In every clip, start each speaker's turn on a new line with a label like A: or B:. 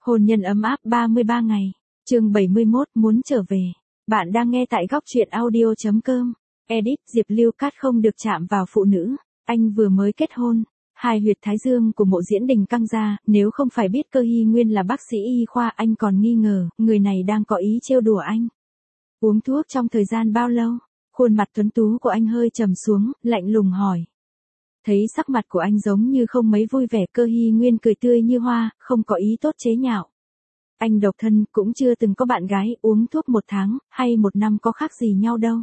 A: Hôn nhân ấm áp 33 ngày. Chương 71 muốn trở về. Bạn đang nghe tại góc truyện audio.com. Edit Diệp Lưu Cát không được chạm vào phụ nữ. Anh vừa mới kết hôn. Hai huyệt thái dương của Mộ Diễn Đình căng ra, nếu không phải biết Cơ Hy Nguyên là bác sĩ y khoa anh còn nghi ngờ, người này đang có ý trêu đùa anh. Uống thuốc trong thời gian bao lâu? Khuôn mặt tuấn tú của anh hơi trầm xuống, lạnh lùng hỏi. Thấy sắc mặt của anh giống như không mấy vui vẻ, Cơ Hy Nguyên cười tươi như hoa, không có ý tốt chế nhạo. Anh độc thân, cũng chưa từng có bạn gái, uống thuốc 1 tháng, hay 1 năm có khác gì nhau đâu.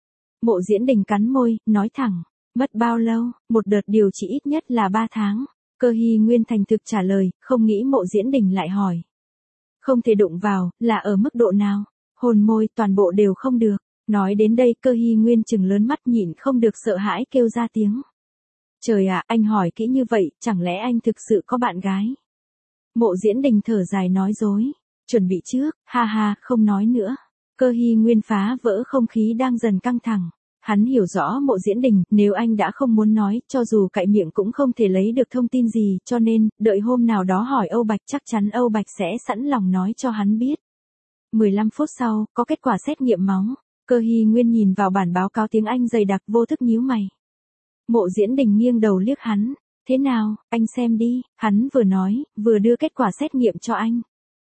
A: Mộ Diễn Đình cắn môi, nói thẳng. Mất bao lâu? Một đợt điều trị ít nhất là 3 tháng. Cơ Hy Nguyên thành thực trả lời, không nghĩ Mộ Diễn Đình lại hỏi. Không thể đụng vào, là ở mức độ nào? Hôn môi, toàn bộ đều không được. Nói đến đây Cơ Hy Nguyên trừng lớn mắt nhịn không được sợ hãi kêu ra tiếng. Trời ạ, anh hỏi kỹ như vậy, chẳng lẽ anh thực sự có bạn gái? Mộ Diễn Đình thở dài nói dối. Chuẩn bị trước, ha ha, không nói nữa. Cơ Hy Nguyên phá vỡ không khí đang dần căng thẳng. Hắn hiểu rõ Mộ Diễn Đình, nếu anh đã không muốn nói, cho dù cạy miệng cũng không thể lấy được thông tin gì, cho nên, đợi hôm nào đó hỏi Âu Bạch, chắc chắn Âu Bạch sẽ sẵn lòng nói cho hắn biết. 15 phút sau, có kết quả xét nghiệm máu. Cơ Hy Nguyên nhìn vào bản báo cáo tiếng Anh dày đặc, vô thức nhíu mày. Mộ Diễn Đình nghiêng đầu liếc hắn. Thế nào, anh xem đi, hắn vừa nói, vừa đưa kết quả xét nghiệm cho anh.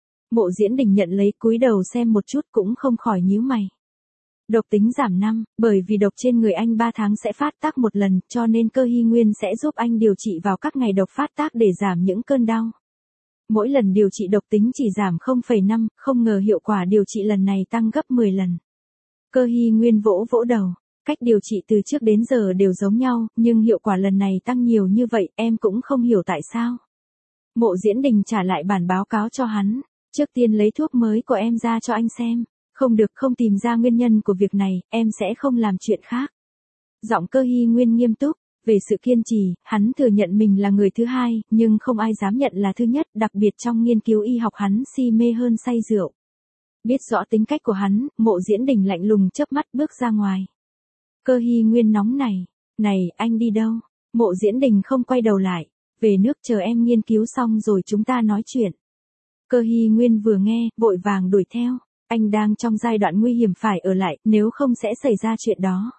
A: Mộ Diễn Đình nhận lấy, cúi đầu xem một chút cũng không khỏi nhíu mày. Độc tính giảm 5, bởi vì độc trên người anh 3 tháng sẽ phát tác một lần, cho nên Cơ Hy Nguyên sẽ giúp anh điều trị vào các ngày độc phát tác để giảm những cơn đau. Mỗi lần điều trị độc tính chỉ giảm 0,5, không ngờ hiệu quả điều trị lần này tăng gấp 10 lần. Cơ Hy Nguyên vỗ vỗ đầu. Cách điều trị từ trước đến giờ đều giống nhau, nhưng hiệu quả lần này tăng nhiều như vậy, em cũng không hiểu tại sao. Mộ Diễn Đình trả lại bản báo cáo cho hắn. Trước tiên lấy thuốc mới của em ra cho anh xem. Không được, không tìm ra nguyên nhân của việc này, em sẽ không làm chuyện khác. Giọng Cơ Hy Nguyên nghiêm túc. Về sự kiên trì, hắn thừa nhận mình là người thứ hai, nhưng không ai dám nhận là thứ nhất, đặc biệt trong nghiên cứu y học hắn si mê hơn say rượu. Biết rõ tính cách của hắn, Mộ Diễn Đình lạnh lùng chớp mắt bước ra ngoài. Cơ Hy Nguyên nóng này. Này, anh đi đâu? Mộ Diễn Đình không quay đầu lại. Về nước, chờ em nghiên cứu xong rồi chúng ta nói chuyện. Cơ Hy Nguyên vừa nghe, vội vàng đuổi theo. Anh đang trong giai đoạn nguy hiểm, phải ở lại, nếu không sẽ xảy ra chuyện đó.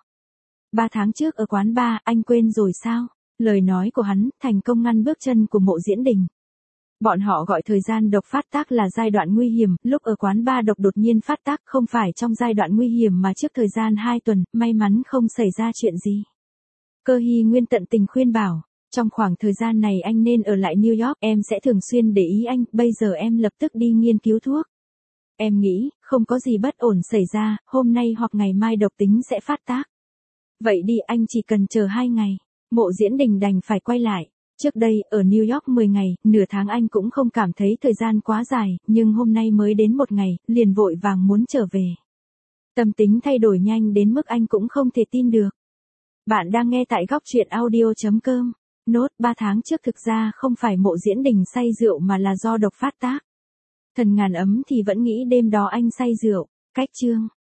A: 3 tháng trước ở quán bar, anh quên rồi sao? Lời nói của hắn, thành công ngăn bước chân của Mộ Diễn Đình. Bọn họ gọi thời gian độc phát tác là giai đoạn nguy hiểm, lúc ở quán bar độc đột nhiên phát tác không phải trong giai đoạn nguy hiểm mà trước thời gian 2 tuần, may mắn không xảy ra chuyện gì. Cơ Hy Nguyên tận tình khuyên bảo, trong khoảng thời gian này anh nên ở lại New York, em sẽ thường xuyên để ý anh, bây giờ em lập tức đi nghiên cứu thuốc. Em nghĩ, không có gì bất ổn xảy ra, hôm nay hoặc ngày mai độc tính sẽ phát tác. Vậy đi, anh chỉ cần chờ 2 ngày. Mộ Diễn Đình đành phải quay lại. Trước đây, ở New York 10 ngày, nửa tháng anh cũng không cảm thấy thời gian quá dài, nhưng hôm nay mới đến 1 ngày, liền vội vàng muốn trở về. Tâm tính thay đổi nhanh đến mức anh cũng không thể tin được. Bạn đang nghe tại góc truyện audio.com. Nốt 3 tháng trước thực ra không phải Mộ Diễn Đình say rượu mà là do độc phát tác. Thần ngàn ấm thì vẫn nghĩ đêm đó anh say rượu. Cách chương.